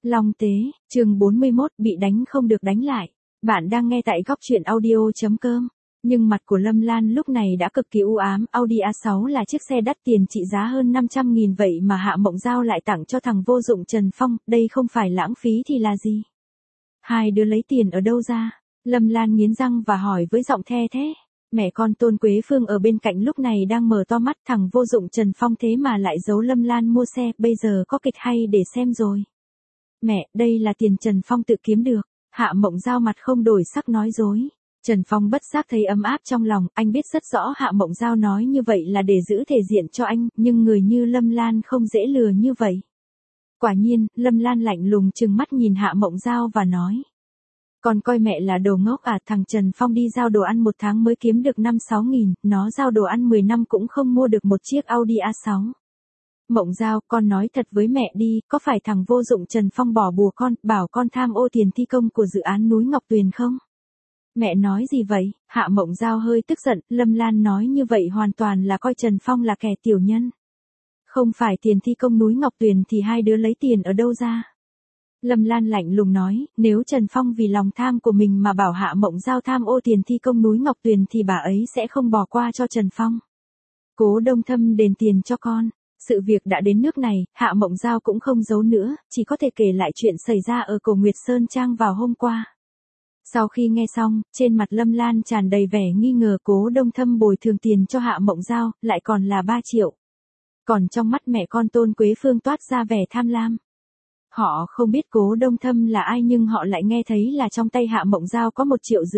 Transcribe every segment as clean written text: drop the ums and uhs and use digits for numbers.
Long Tế, chương 41, bị đánh không được đánh lại. Bạn đang nghe tại góc truyện audio.com. Nhưng mặt của Lâm Lan lúc này đã cực kỳ u ám. Audi A6 là chiếc xe đắt tiền trị giá hơn 500.000 vậy mà Hạ Mộng Giao lại tặng cho thằng vô dụng Trần Phong, đây không phải lãng phí thì là gì? Hai đứa lấy tiền ở đâu ra? Lâm Lan nghiến răng và hỏi với giọng the thế. Mẹ con Tôn Quế Phương ở bên cạnh lúc này đang mở to mắt, thằng vô dụng Trần Phong thế mà lại giấu Lâm Lan mua xe, bây giờ có kịch hay để xem rồi. Mẹ, đây là tiền Trần Phong tự kiếm được. Hạ Mộng Giao mặt không đổi sắc nói dối. Trần Phong bất giác thấy ấm áp trong lòng, anh biết rất rõ Hạ Mộng Giao nói như vậy là để giữ thể diện cho anh, nhưng người như Lâm Lan không dễ lừa như vậy. Quả nhiên, Lâm Lan lạnh lùng trừng mắt nhìn Hạ Mộng Giao và nói. Còn coi mẹ là đồ ngốc à, thằng Trần Phong đi giao đồ ăn 1 tháng mới kiếm được 5-6 nghìn, nó giao đồ ăn 10 năm cũng không mua được một chiếc Audi A6. Mộng Giao, con nói thật với mẹ đi, có phải thằng vô dụng Trần Phong bỏ bùa con, bảo con tham ô tiền thi công của dự án núi Ngọc Tuyền không? Mẹ nói gì vậy? Hạ Mộng Giao hơi tức giận, Lâm Lan nói như vậy hoàn toàn là coi Trần Phong là kẻ tiểu nhân. Không phải tiền thi công núi Ngọc Tuyền thì hai đứa lấy tiền ở đâu ra? Lâm Lan lạnh lùng nói, nếu Trần Phong vì lòng tham của mình mà bảo Hạ Mộng Giao tham ô tiền thi công núi Ngọc Tuyền thì bà ấy sẽ không bỏ qua cho Trần Phong. Cố Đông Thâm đền tiền cho con. Sự việc đã đến nước này, Hạ Mộng Giao cũng không giấu nữa, chỉ có thể kể lại chuyện xảy ra ở Cổ Nguyệt Sơn Trang vào hôm qua. Sau khi nghe xong, trên mặt Lâm Lan tràn đầy vẻ nghi ngờ Cố Đông Thâm bồi thường tiền cho Hạ Mộng Giao, lại còn là 3 triệu. Còn trong mắt mẹ con Tôn Quế Phương toát ra vẻ tham lam. Họ không biết Cố Đông Thâm là ai nhưng họ lại nghe thấy là trong tay Hạ Mộng Giao có 1,5 triệu.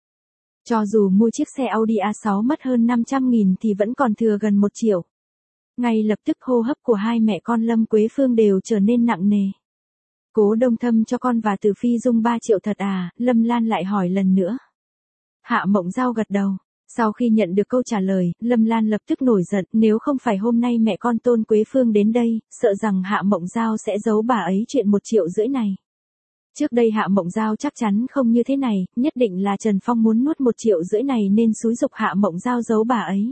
Cho dù mua chiếc xe Audi A6 mất hơn 500.000 thì vẫn còn thừa gần 1 triệu. Ngay lập tức hô hấp của hai mẹ con Lâm Quế Phương đều trở nên nặng nề. Cố Đông Thâm cho con và Từ Phi Dung 3 triệu thật à? Lâm Lan lại hỏi lần nữa. Hạ Mộng Giao gật đầu. Sau khi nhận được câu trả lời, Lâm Lan lập tức nổi giận, nếu không phải hôm nay mẹ con Tôn Quế Phương đến đây, sợ rằng Hạ Mộng Giao sẽ giấu bà ấy chuyện 1,5 triệu này. Trước đây Hạ Mộng Giao chắc chắn không như thế này, nhất định là Trần Phong muốn nuốt 1,5 triệu này nên xúi giục Hạ Mộng Giao giấu bà ấy.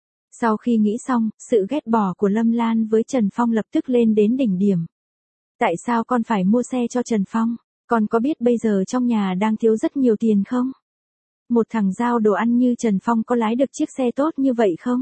Sau khi nghĩ xong, sự ghét bỏ của Lâm Lan với Trần Phong lập tức lên đến đỉnh điểm. Tại sao con phải mua xe cho Trần Phong? Con có biết bây giờ trong nhà đang thiếu rất nhiều tiền không? Một thằng giao đồ ăn như Trần Phong có lái được chiếc xe tốt như vậy không?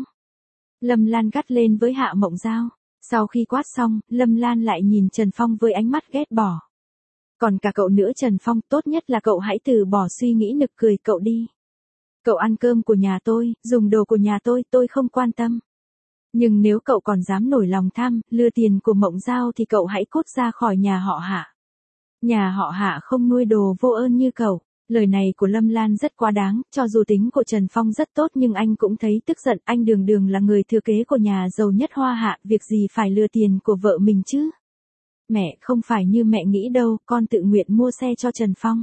Lâm Lan gắt lên với Hạ Mộng Giao. Sau khi quát xong, Lâm Lan lại nhìn Trần Phong với ánh mắt ghét bỏ. Còn cả cậu nữa Trần Phong, tốt nhất là cậu hãy từ bỏ suy nghĩ nực cười cậu đi. Cậu ăn cơm của nhà tôi, dùng đồ của nhà tôi không quan tâm. Nhưng nếu cậu còn dám nổi lòng tham, lừa tiền của Mộng Giao thì cậu hãy cút ra khỏi nhà họ Hạ. Nhà họ Hạ không nuôi đồ vô ơn như cậu. Lời này của Lâm Lan rất quá đáng, cho dù tính của Trần Phong rất tốt nhưng anh cũng thấy tức giận, anh đường đường là người thừa kế của nhà giàu nhất Hoa Hạ, việc gì phải lừa tiền của vợ mình chứ? Mẹ, không phải như mẹ nghĩ đâu, con tự nguyện mua xe cho Trần Phong.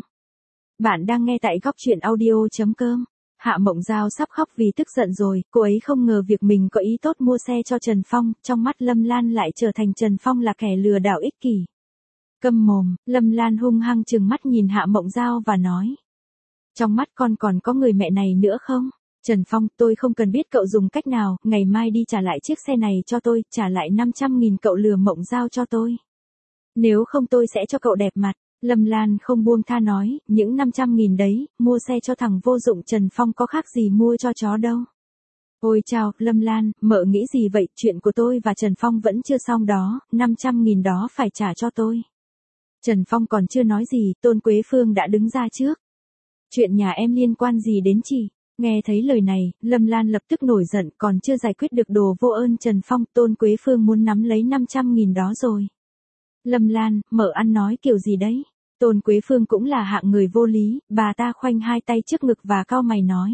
Bạn đang nghe tại góc truyện audio.com. Hạ Mộng Giao sắp khóc vì tức giận rồi, cô ấy không ngờ việc mình có ý tốt mua xe cho Trần Phong, trong mắt Lâm Lan lại trở thành Trần Phong là kẻ lừa đảo ích kỷ. Câm mồm, Lâm Lan hung hăng trừng mắt nhìn Hạ Mộng Giao và nói. Trong mắt con còn có người mẹ này nữa không? Trần Phong, tôi không cần biết cậu dùng cách nào, ngày mai đi trả lại chiếc xe này cho tôi, trả lại 500.000 cậu lừa Mộng Giao cho tôi. Nếu không tôi sẽ cho cậu đẹp mặt. Lâm Lan không buông tha nói, những 500.000 đấy, mua xe cho thằng vô dụng Trần Phong có khác gì mua cho chó đâu. Ôi chao, Lâm Lan, mợ nghĩ gì vậy, chuyện của tôi và Trần Phong vẫn chưa xong đó, 500.000 đó phải trả cho tôi. Trần Phong còn chưa nói gì, Tôn Quế Phương đã đứng ra trước. Chuyện nhà em liên quan gì đến chị? Nghe thấy lời này, Lâm Lan lập tức nổi giận, còn chưa giải quyết được đồ vô ơn Trần Phong, Tôn Quế Phương muốn nắm lấy 500.000 đó rồi. Lâm Lan, mợ ăn nói kiểu gì đấy? Tôn Quế Phương cũng là hạng người vô lý, bà ta khoanh hai tay trước ngực và cau mày nói.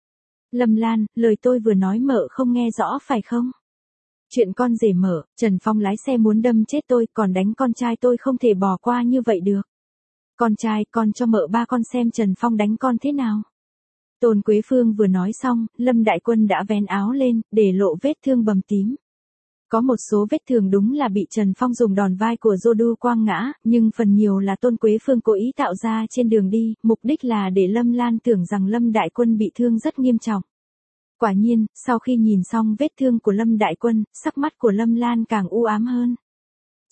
Lâm Lan, lời tôi vừa nói mợ không nghe rõ phải không? Chuyện con rể mợ, Trần Phong lái xe muốn đâm chết tôi, còn đánh con trai tôi không thể bỏ qua như vậy được. Con trai, con cho mợ ba con xem Trần Phong đánh con thế nào. Tôn Quế Phương vừa nói xong, Lâm Đại Quân đã vén áo lên, để lộ vết thương bầm tím. Có một số vết thương đúng là bị Trần Phong dùng đòn vai của Jodu quăng ngã, nhưng phần nhiều là Tôn Quế Phương cố ý tạo ra trên đường đi, mục đích là để Lâm Lan tưởng rằng Lâm Đại Quân bị thương rất nghiêm trọng. Quả nhiên, sau khi nhìn xong vết thương của Lâm Đại Quân, sắc mắt của Lâm Lan càng u ám hơn.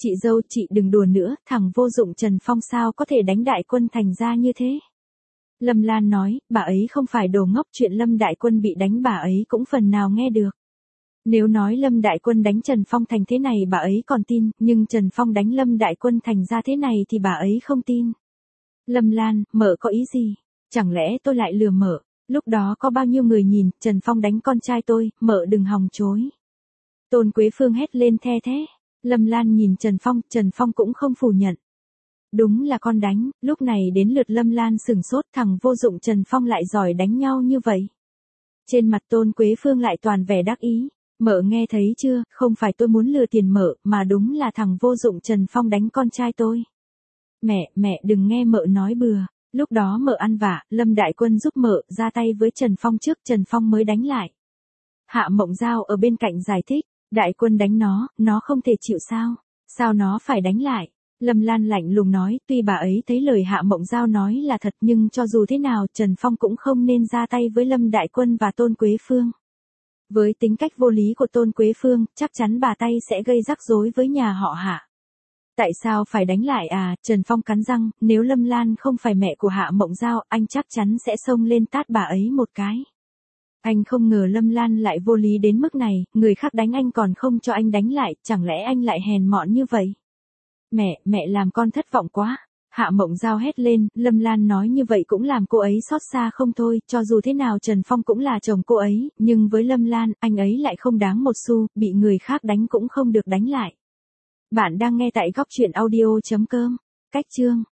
Chị dâu, chị đừng đùa nữa, thằng vô dụng Trần Phong sao có thể đánh Đại Quân thành ra như thế. Lâm Lan nói, bà ấy không phải đồ ngốc, chuyện Lâm Đại Quân bị đánh bà ấy cũng phần nào nghe được. Nếu nói Lâm Đại Quân đánh Trần Phong thành thế này bà ấy còn tin, nhưng Trần Phong đánh Lâm Đại Quân thành ra thế này thì bà ấy không tin. Lâm Lan, mợ có ý gì? Chẳng lẽ tôi lại lừa mợ? Lúc đó có bao nhiêu người nhìn, Trần Phong đánh con trai tôi, mợ đừng hòng chối. Tôn Quế Phương hét lên the thế. Lâm Lan nhìn Trần Phong cũng không phủ nhận. Đúng là con đánh, lúc này đến lượt Lâm Lan sửng sốt, thằng vô dụng Trần Phong lại giỏi đánh nhau như vậy. Trên mặt Tôn Quế Phương lại toàn vẻ đắc ý. Mợ nghe thấy chưa, không phải tôi muốn lừa tiền mợ, mà đúng là thằng vô dụng Trần Phong đánh con trai tôi. Mẹ đừng nghe mợ nói bừa. Lúc đó mợ ăn vạ, Lâm Đại Quân giúp mợ ra tay với Trần Phong trước, Trần Phong mới đánh lại. Hạ Mộng Giao ở bên cạnh giải thích, Đại Quân đánh nó không thể chịu sao? Sao nó phải đánh lại? Lâm Lan lạnh lùng nói, tuy bà ấy thấy lời Hạ Mộng Giao nói là thật nhưng cho dù thế nào Trần Phong cũng không nên ra tay với Lâm Đại Quân và Tôn Quế Phương. Với tính cách vô lý của Tôn Quế Phương, chắc chắn bà tay sẽ gây rắc rối với nhà họ Hạ. Tại sao phải đánh lại à? Trần Phong cắn răng, nếu Lâm Lan không phải mẹ của Hạ Mộng Giao, anh chắc chắn sẽ xông lên tát bà ấy một cái. Anh không ngờ Lâm Lan lại vô lý đến mức này, người khác đánh anh còn không cho anh đánh lại, chẳng lẽ anh lại hèn mọn như vậy? Mẹ làm con thất vọng quá. Hạ Mộng Giao hét lên, Lâm Lan nói như vậy cũng làm cô ấy xót xa không thôi, cho dù thế nào Trần Phong cũng là chồng cô ấy, nhưng với Lâm Lan, anh ấy lại không đáng một xu, bị người khác đánh cũng không được đánh lại. Bạn đang nghe tại góc truyện audio.com. Cách chương